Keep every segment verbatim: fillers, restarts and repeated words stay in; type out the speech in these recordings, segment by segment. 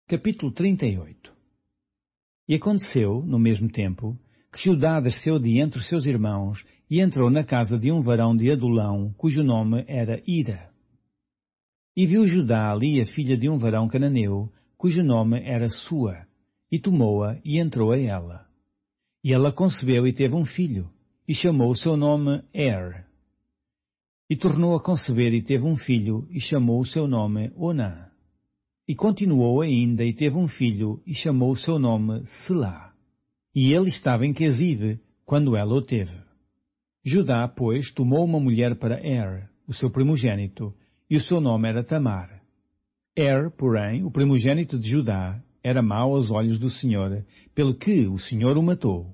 Capítulo trinta e oito. E aconteceu, no mesmo tempo, que Judá desceu de entre os seus irmãos e entrou na casa de um varão de Adulão, cujo nome era Ira. E viu Judá ali a filha de um varão cananeu, cujo nome era Sua, e tomou-a e entrou a ela. E ela concebeu e teve um filho, e chamou o seu nome Er. E tornou a conceber e teve um filho, e chamou o seu nome Onã. E continuou ainda e teve um filho, e chamou o seu nome Selá. E ele estava em Quezibe, quando ela o teve. Judá, pois, tomou uma mulher para Er, o seu primogênito, e o seu nome era Tamar. Er, porém, o primogênito de Judá, era mau aos olhos do Senhor, pelo que o Senhor o matou.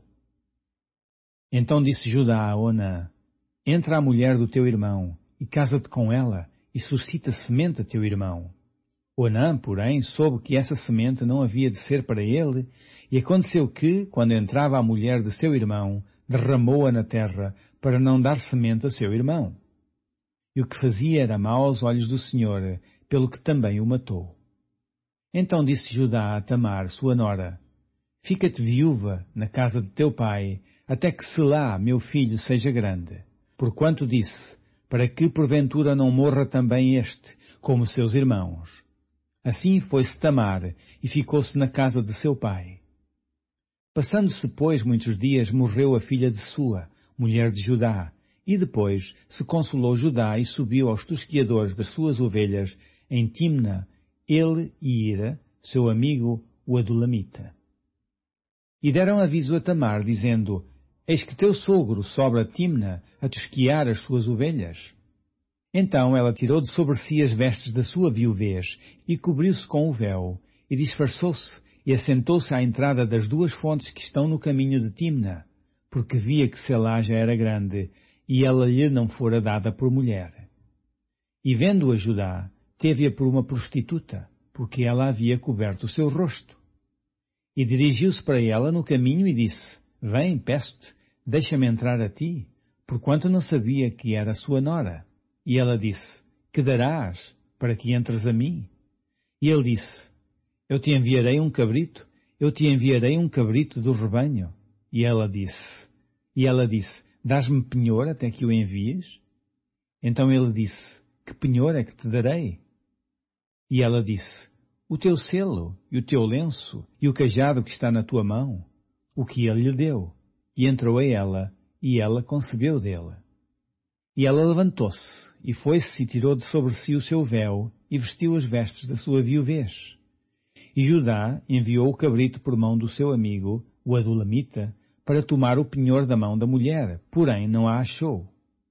Então disse Judá a Onã: Entra a mulher do teu irmão, e casa-te com ela, e suscita semente a teu irmão. Onã, porém, soube que essa semente não havia de ser para ele, e aconteceu que, quando entrava a mulher de seu irmão, derramou-a na terra, para não dar semente a seu irmão. E o que fazia era mau aos olhos do Senhor, pelo que também o matou. Então disse Judá a Tamar, sua nora: Fica-te viúva na casa de teu pai, até que Selá, meu filho, seja grande. Porquanto disse, para que porventura não morra também este, como seus irmãos. Assim foi-se Tamar, e ficou-se na casa de seu pai. Passando-se, pois, muitos dias, morreu a filha de Sua, mulher de Judá, e depois se consolou Judá e subiu aos tosquiadores das suas ovelhas, em Timna, ele e Ira, seu amigo, o Adulamita. E deram aviso a Tamar, dizendo: Eis que teu sogro sobe a Timna a tosquiar as suas ovelhas. Então ela tirou de sobre si as vestes da sua viuvez, e cobriu-se com o véu, e disfarçou-se, e assentou-se à entrada das duas fontes que estão no caminho de Timna, porque via que Selá já era grande, e ela lhe não fora dada por mulher. E vendo-a Judá, teve-a por uma prostituta, porque ela havia coberto o seu rosto. E dirigiu-se para ela no caminho e disse: Vem, peço-te, deixa-me entrar a ti, porquanto não sabia que era sua nora. E ela disse: Que darás para que entres a mim? E ele disse: Eu te enviarei um cabrito, eu te enviarei um cabrito do rebanho. E ela disse, e ela disse: Dás-me penhor até que o envies? Então ele disse: Que penhor é que te darei? E ela disse: O teu selo, e o teu lenço, e o cajado que está na tua mão. O que ele lhe deu. E entrou a ela, e ela concebeu dele. E ela levantou-se, e foi-se e tirou de sobre si o seu véu, e vestiu as vestes da sua viuvez. E Judá enviou o cabrito por mão do seu amigo, o Adulamita, para tomar o penhor da mão da mulher, porém não a achou.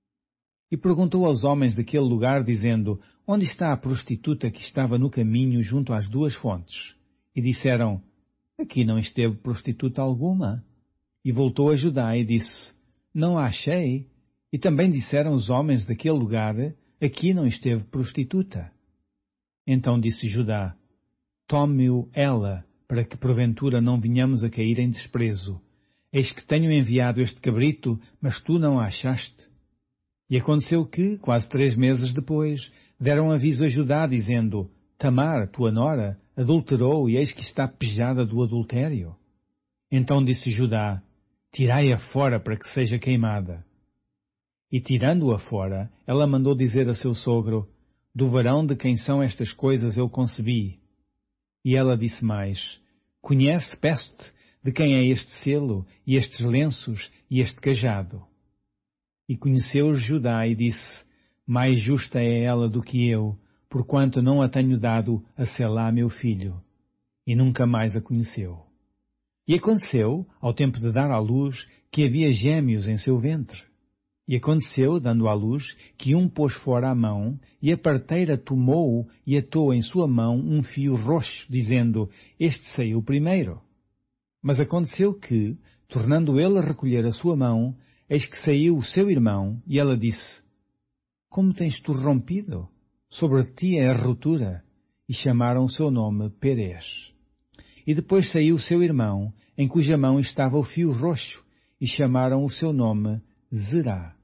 E perguntou aos homens daquele lugar, dizendo: Onde está a prostituta que estava no caminho junto às duas fontes? E disseram: Aqui não esteve prostituta alguma. E voltou a Judá e disse: Não a achei. E também disseram os homens daquele lugar: Aqui não esteve prostituta. Então disse Judá: Tome-o ela, para que porventura não venhamos a cair em desprezo. Eis que tenho enviado este cabrito, mas tu não a achaste. E aconteceu que, quase três meses depois, deram aviso a Judá, dizendo: Tamar, tua nora, adulterou, e eis que está pejada do adultério. Então disse Judá: Tirai-a fora para que seja queimada. E tirando-a fora, ela mandou dizer a seu sogro: Do varão de quem são estas coisas eu concebi. E ela disse mais: Conhece, peço-te, de quem é este selo, e estes lenços, e este cajado. E conheceu Judá e disse: Mais justa é ela do que eu, porquanto não a tenho dado a Selá meu filho. E nunca mais a conheceu. E aconteceu, ao tempo de dar à luz, que havia gêmeos em seu ventre. E aconteceu, dando à luz, que um pôs fora a mão, e a parteira tomou-o e atou em sua mão um fio roxo, dizendo: Este saiu primeiro. Mas aconteceu que, tornando ele a recolher a sua mão, eis que saiu o seu irmão, e ela disse: Como tens tu rompido? Sobre ti é a ruptura. E chamaram o seu nome Perez. E depois saiu o seu irmão, em cuja mão estava o fio roxo, e chamaram o seu nome Zerá.